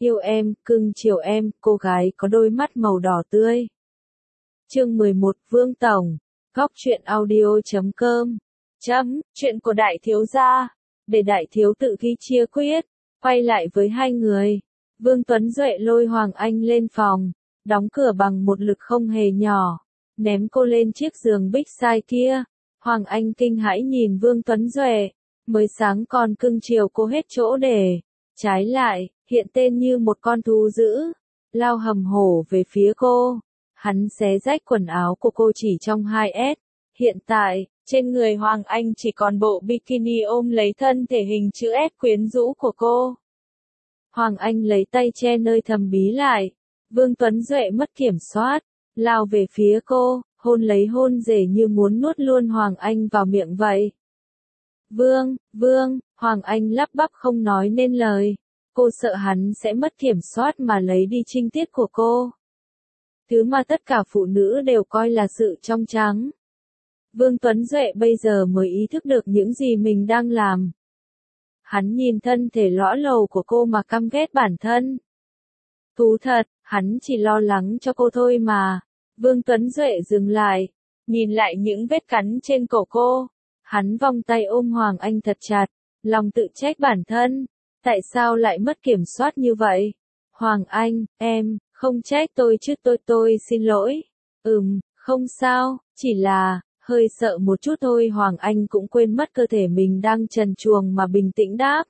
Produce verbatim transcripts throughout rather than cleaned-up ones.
Yêu em, cưng chiều em, cô gái có đôi mắt màu đỏ tươi. Chương mười một Vương Tổng, góc truyện audio chấm com. Chấm, chuyện của đại thiếu gia. Để đại thiếu tự ghi chia quyết, quay lại với hai người. Vương Tuấn Duệ lôi Hoàng Anh lên phòng, đóng cửa bằng một lực không hề nhỏ, ném cô lên chiếc giường big size kia. Hoàng Anh kinh hãi nhìn Vương Tuấn Duệ, mới sáng còn cưng chiều cô hết chỗ để, trái lại, hiện tên như một con thú dữ, lao hầm hổ về phía cô. Hắn xé rách quần áo của cô chỉ trong hai ét. Hiện tại, trên người Hoàng Anh chỉ còn bộ bikini ôm lấy thân thể hình chữ S quyến rũ của cô. Hoàng Anh lấy tay che nơi thầm bí lại. Vương Tuấn Duệ mất kiểm soát, lao về phía cô, hôn lấy hôn rể như muốn nuốt luôn Hoàng Anh vào miệng vậy. Vương, Vương, Hoàng Anh lắp bắp không nói nên lời. Cô sợ hắn sẽ mất kiểm soát mà lấy đi trinh tiết của cô. Thứ mà tất cả phụ nữ đều coi là sự trong trắng. Vương Tuấn Duệ bây giờ mới ý thức được những gì mình đang làm. Hắn nhìn thân thể lõa lồ của cô mà căm ghét bản thân. Thú thật, hắn chỉ lo lắng cho cô thôi mà. Vương Tuấn Duệ dừng lại, nhìn lại những vết cắn trên cổ cô. Hắn vòng tay ôm Hoàng Anh thật chặt, lòng tự trách bản thân. Tại sao lại mất kiểm soát như vậy? Hoàng Anh, em, không trách tôi chứ tôi tôi xin lỗi. Ừm, không sao, chỉ là, hơi sợ một chút thôi. Hoàng Anh cũng quên mất cơ thể mình đang trần truồng mà bình tĩnh đáp.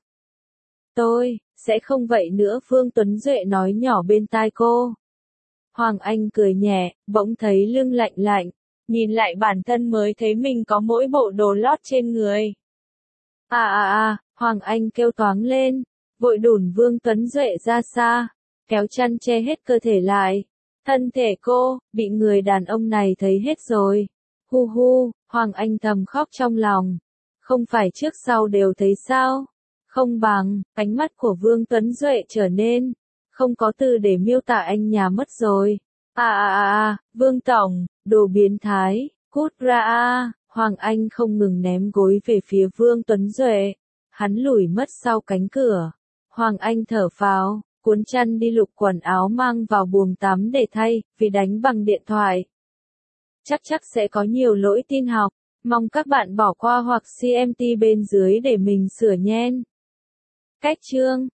Tôi, sẽ không vậy nữa, Vương Tuấn Duệ nói nhỏ bên tai cô. Hoàng Anh cười nhẹ, bỗng thấy lưng lạnh lạnh, nhìn lại bản thân mới thấy mình có mỗi bộ đồ lót trên người. À à à, Hoàng Anh kêu toáng lên, vội đủn Vương Tuấn Duệ ra xa, kéo chăn che hết cơ thể lại. Thân thể cô, bị người đàn ông này thấy hết rồi. Hu hu, Hoàng Anh thầm khóc trong lòng. Không phải trước sau đều thấy sao? Không bằng, ánh mắt của Vương Tuấn Duệ trở nên, không có từ để miêu tả anh nhà mất rồi. À à à à, Vương Tổng, đồ biến thái, cút ra a. Hoàng Anh không ngừng ném gối về phía Vương Tuấn Duệ. Hắn lủi mất sau cánh cửa. Hoàng Anh thở phào, cuốn chăn đi lục quần áo mang vào buồng tắm để thay, vì đánh bằng điện thoại. Chắc chắc sẽ có nhiều lỗi tin học, mong các bạn bỏ qua hoặc xê em tê bên dưới để mình sửa nhen. Cách chương